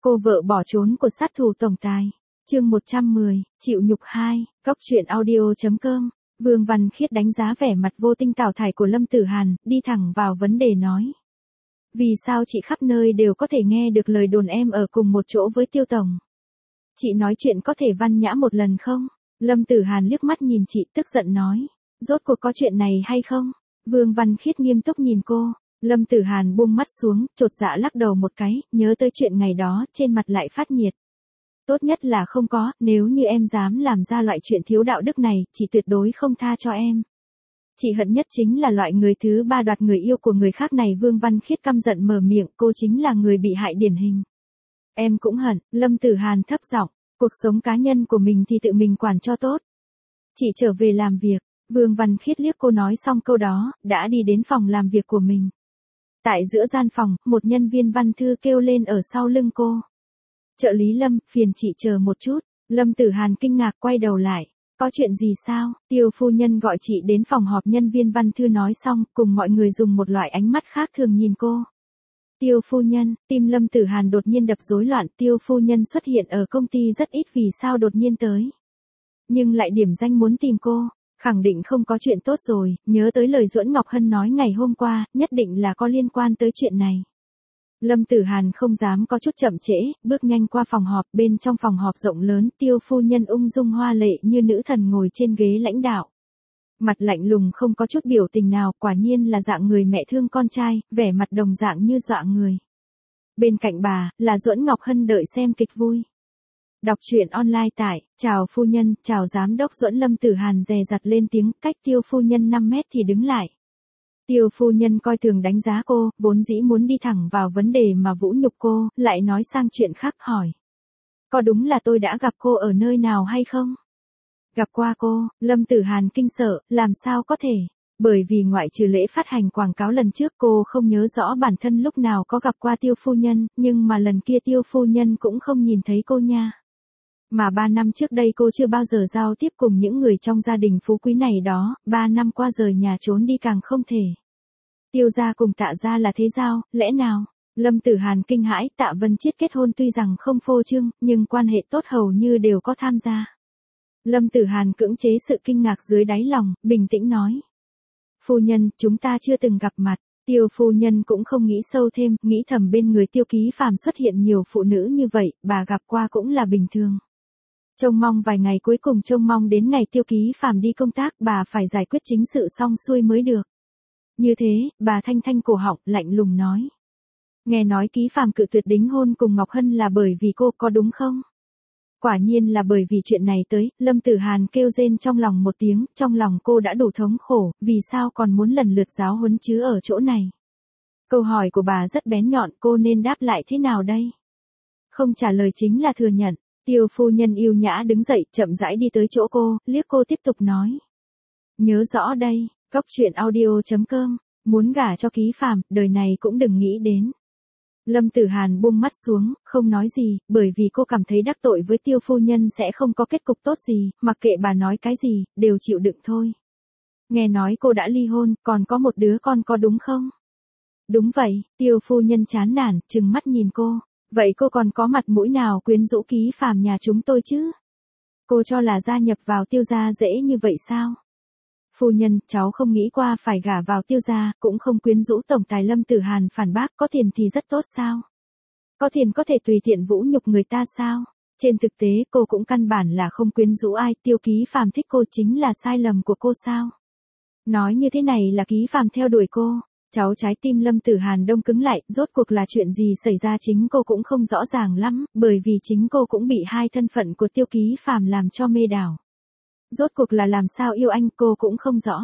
Cô vợ bỏ trốn của sát thủ tổng tài. Chương 110, chịu nhục 2, góc truyện audio.com. Vương Văn Khiết đánh giá vẻ mặt vô tinh tảo thải của Lâm Tử Hàn, đi thẳng vào vấn đề nói. Vì sao chị khắp nơi đều có thể nghe được lời đồn em ở cùng một chỗ với Tiêu tổng? Chị nói chuyện có thể văn nhã một lần không? Lâm Tử Hàn liếc mắt nhìn chị tức giận nói. Rốt cuộc có chuyện này hay không? Vương Văn Khiết nghiêm túc nhìn cô. Lâm Tử Hàn buông mắt xuống, chột dạ lắc đầu một cái, nhớ tới chuyện ngày đó, trên mặt lại phát nhiệt. Tốt nhất là không có, nếu như em dám làm ra loại chuyện thiếu đạo đức này, chị tuyệt đối không tha cho em. Chị hận nhất chính là loại người thứ ba đoạt người yêu của người khác này. Vương Văn Khiết căm giận mở miệng, cô chính là người bị hại điển hình. Em cũng hận, Lâm Tử Hàn thấp giọng, cuộc sống cá nhân của mình thì tự mình quản cho tốt. Chị trở về làm việc. Vương Văn Khiết liếc cô nói xong câu đó, đã đi đến phòng làm việc của mình. Tại giữa gian phòng, một nhân viên văn thư kêu lên ở sau lưng cô. Trợ lý Lâm, phiền chị chờ một chút. Lâm Tử Hàn kinh ngạc quay đầu lại. Có chuyện gì sao? Tiêu phu nhân gọi chị đến phòng họp. Nhân viên văn thư nói xong, cùng mọi người dùng một loại ánh mắt khác thường nhìn cô. Tiêu phu nhân, tim Lâm Tử Hàn đột nhiên đập rối loạn. Tiêu phu nhân xuất hiện ở công ty rất ít, vì sao đột nhiên tới. Nhưng lại điểm danh muốn tìm cô. Khẳng định không có chuyện tốt rồi, nhớ tới lời Duẫn Ngọc Hân nói ngày hôm qua, nhất định là có liên quan tới chuyện này. Lâm Tử Hàn không dám có chút chậm trễ, bước nhanh qua phòng họp. Bên trong phòng họp rộng lớn, Tiêu phu nhân ung dung hoa lệ như nữ thần ngồi trên ghế lãnh đạo. Mặt lạnh lùng không có chút biểu tình nào, quả nhiên là dạng người mẹ thương con trai, vẻ mặt đồng dạng như dọa người. Bên cạnh bà, là Duẫn Ngọc Hân đợi xem kịch vui. Đọc truyện online tại, chào phu nhân, chào giám đốc Duẫn. Lâm Tử Hàn dè dặt lên tiếng, cách Tiêu phu nhân 5 mét thì đứng lại. Tiêu phu nhân coi thường đánh giá cô, vốn dĩ muốn đi thẳng vào vấn đề mà vũ nhục cô, lại nói sang chuyện khác hỏi. Có đúng là tôi đã gặp cô ở nơi nào hay không? Gặp qua cô. Lâm Tử Hàn kinh sợ, làm sao có thể? Bởi vì ngoại trừ lễ phát hành quảng cáo lần trước, cô không nhớ rõ bản thân lúc nào có gặp qua Tiêu phu nhân, nhưng mà lần kia Tiêu phu nhân cũng không nhìn thấy cô nha. Mà 3 năm trước đây cô chưa bao giờ giao tiếp cùng những người trong gia đình phú quý này đó, 3 năm qua rời nhà trốn đi càng không thể. Tiêu gia cùng Tạ gia là thế giao, lẽ nào? Lâm Tử Hàn kinh hãi. Tạ Vân Chiết kết hôn tuy rằng không phô trương, nhưng quan hệ tốt hầu như đều có tham gia. Lâm Tử Hàn cưỡng chế sự kinh ngạc dưới đáy lòng, bình tĩnh nói. Phu nhân, chúng ta chưa từng gặp mặt. Tiêu phu nhân cũng không nghĩ sâu thêm, nghĩ thầm bên người Tiêu Ký Phàm xuất hiện nhiều phụ nữ như vậy, bà gặp qua cũng là bình thường. Trông mong vài ngày cuối cùng, trông mong đến ngày Tiêu Ký Phàm đi công tác, bà phải giải quyết chính sự xong xuôi mới được. Như thế, bà thanh thanh cổ họng, lạnh lùng nói. Nghe nói Ký Phàm cự tuyệt đính hôn cùng Ngọc Hân là bởi vì cô, có đúng không? Quả nhiên là bởi vì chuyện này tới. Lâm Tử Hàn kêu rên trong lòng một tiếng, trong lòng cô đã đủ thống khổ, vì sao còn muốn lần lượt giáo huấn chứ ở chỗ này? Câu hỏi của bà rất bén nhọn, cô nên đáp lại thế nào đây? Không trả lời chính là thừa nhận. Tiêu phu nhân yêu nhã đứng dậy, chậm rãi đi tới chỗ cô, liếc cô tiếp tục nói. Nhớ rõ đây, góc truyện audio.com, muốn gả cho Ký Phàm, đời này cũng đừng nghĩ đến. Lâm Tử Hàn buông mắt xuống, không nói gì, bởi vì cô cảm thấy đắc tội với Tiêu phu nhân sẽ không có kết cục tốt gì, mặc kệ bà nói cái gì, đều chịu đựng thôi. Nghe nói cô đã ly hôn, còn có một đứa con có đúng không? Đúng vậy. Tiêu phu nhân chán nản, trừng mắt nhìn cô. Vậy cô còn có mặt mũi nào quyến rũ Ký Phàm nhà chúng tôi chứ? Cô cho là gia nhập vào Tiêu gia dễ như vậy sao? Phu nhân, cháu không nghĩ qua phải gả vào Tiêu gia, cũng không quyến rũ tổng tài. Lâm Tử Hàn phản bác. Có tiền thì rất tốt sao? Có tiền có thể tùy tiện vũ nhục người ta sao? Trên thực tế cô cũng căn bản là không quyến rũ ai. Tiêu Ký Phàm thích cô chính là sai lầm của cô sao? Nói như thế này là Ký Phàm theo đuổi cô. Cháu trái tim Lâm Tử Hàn đông cứng lại, rốt cuộc là chuyện gì xảy ra chính cô cũng không rõ ràng lắm, bởi vì chính cô cũng bị hai thân phận của Tiêu Ký Phàm làm cho mê đảo. Rốt cuộc là làm sao yêu anh cô cũng không rõ.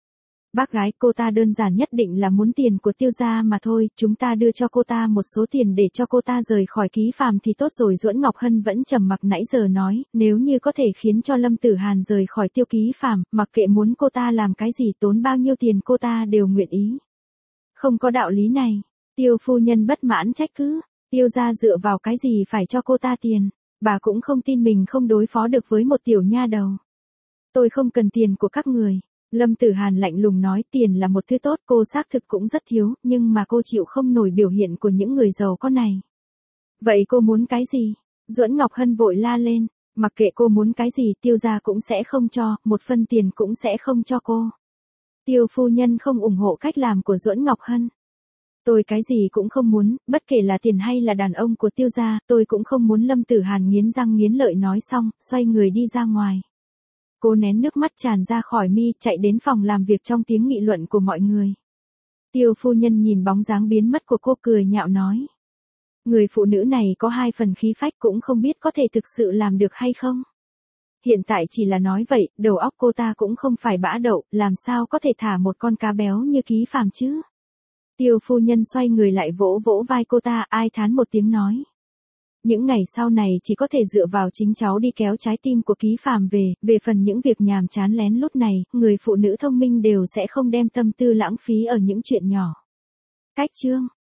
Bác gái, cô ta đơn giản nhất định là muốn tiền của Tiêu gia mà thôi, chúng ta đưa cho cô ta một số tiền để cho cô ta rời khỏi Ký Phàm thì tốt rồi. Duẫn Ngọc Hân vẫn trầm mặc nãy giờ nói, nếu như có thể khiến cho Lâm Tử Hàn rời khỏi Tiêu Ký Phàm, mặc kệ muốn cô ta làm cái gì, tốn bao nhiêu tiền cô ta đều nguyện ý. Không có đạo lý này. Tiêu phu nhân bất mãn trách cứ. Tiêu gia dựa vào cái gì phải cho cô ta tiền? Bà cũng không tin mình không đối phó được với một tiểu nha đầu. Tôi không cần tiền của các người. Lâm Tử Hàn lạnh lùng nói, tiền là một thứ tốt, cô xác thực cũng rất thiếu, nhưng mà cô chịu không nổi biểu hiện của những người giàu có này. Vậy cô muốn cái gì? Duẫn Ngọc Hân vội la lên, mặc kệ cô muốn cái gì Tiêu gia cũng sẽ không cho, một phân tiền cũng sẽ không cho cô. Tiêu phu nhân không ủng hộ cách làm của Duẫn Ngọc Hân. Tôi cái gì cũng không muốn, bất kể là tiền hay là đàn ông của Tiêu gia, tôi cũng không muốn. Lâm Tử Hàn nghiến răng nghiến lợi nói xong, xoay người đi ra ngoài. Cô nén nước mắt tràn ra khỏi mi, chạy đến phòng làm việc trong tiếng nghị luận của mọi người. Tiêu phu nhân nhìn bóng dáng biến mất của cô cười nhạo nói. Người phụ nữ này có 2 phần khí phách cũng không biết có thể thực sự làm được hay không. Hiện tại chỉ là nói vậy, đầu óc cô ta cũng không phải bã đậu, làm sao có thể thả một con cá béo như Ký Phàm chứ. Tiêu phu nhân xoay người lại vỗ vỗ vai cô ta, ai thán một tiếng nói. Những ngày sau này chỉ có thể dựa vào chính cháu đi kéo trái tim của Ký Phàm về phần những việc nhàm chán lén lút này, người phụ nữ thông minh đều sẽ không đem tâm tư lãng phí ở những chuyện nhỏ. Cách chương